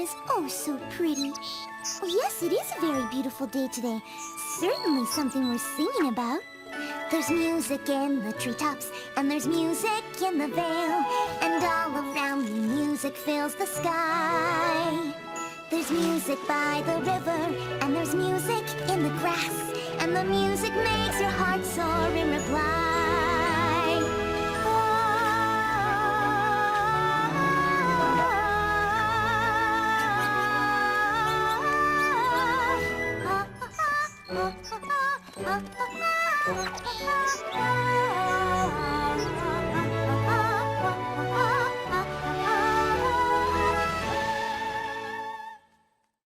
is oh so pretty. Oh, yes, it is a very beautiful day today. Certainly something worth singing about. There's music in the treetops, and there's music in the vale, and all around me music fills the sky. There's music by the river, and there's music in the grass, and the music makes your heart soar in reply.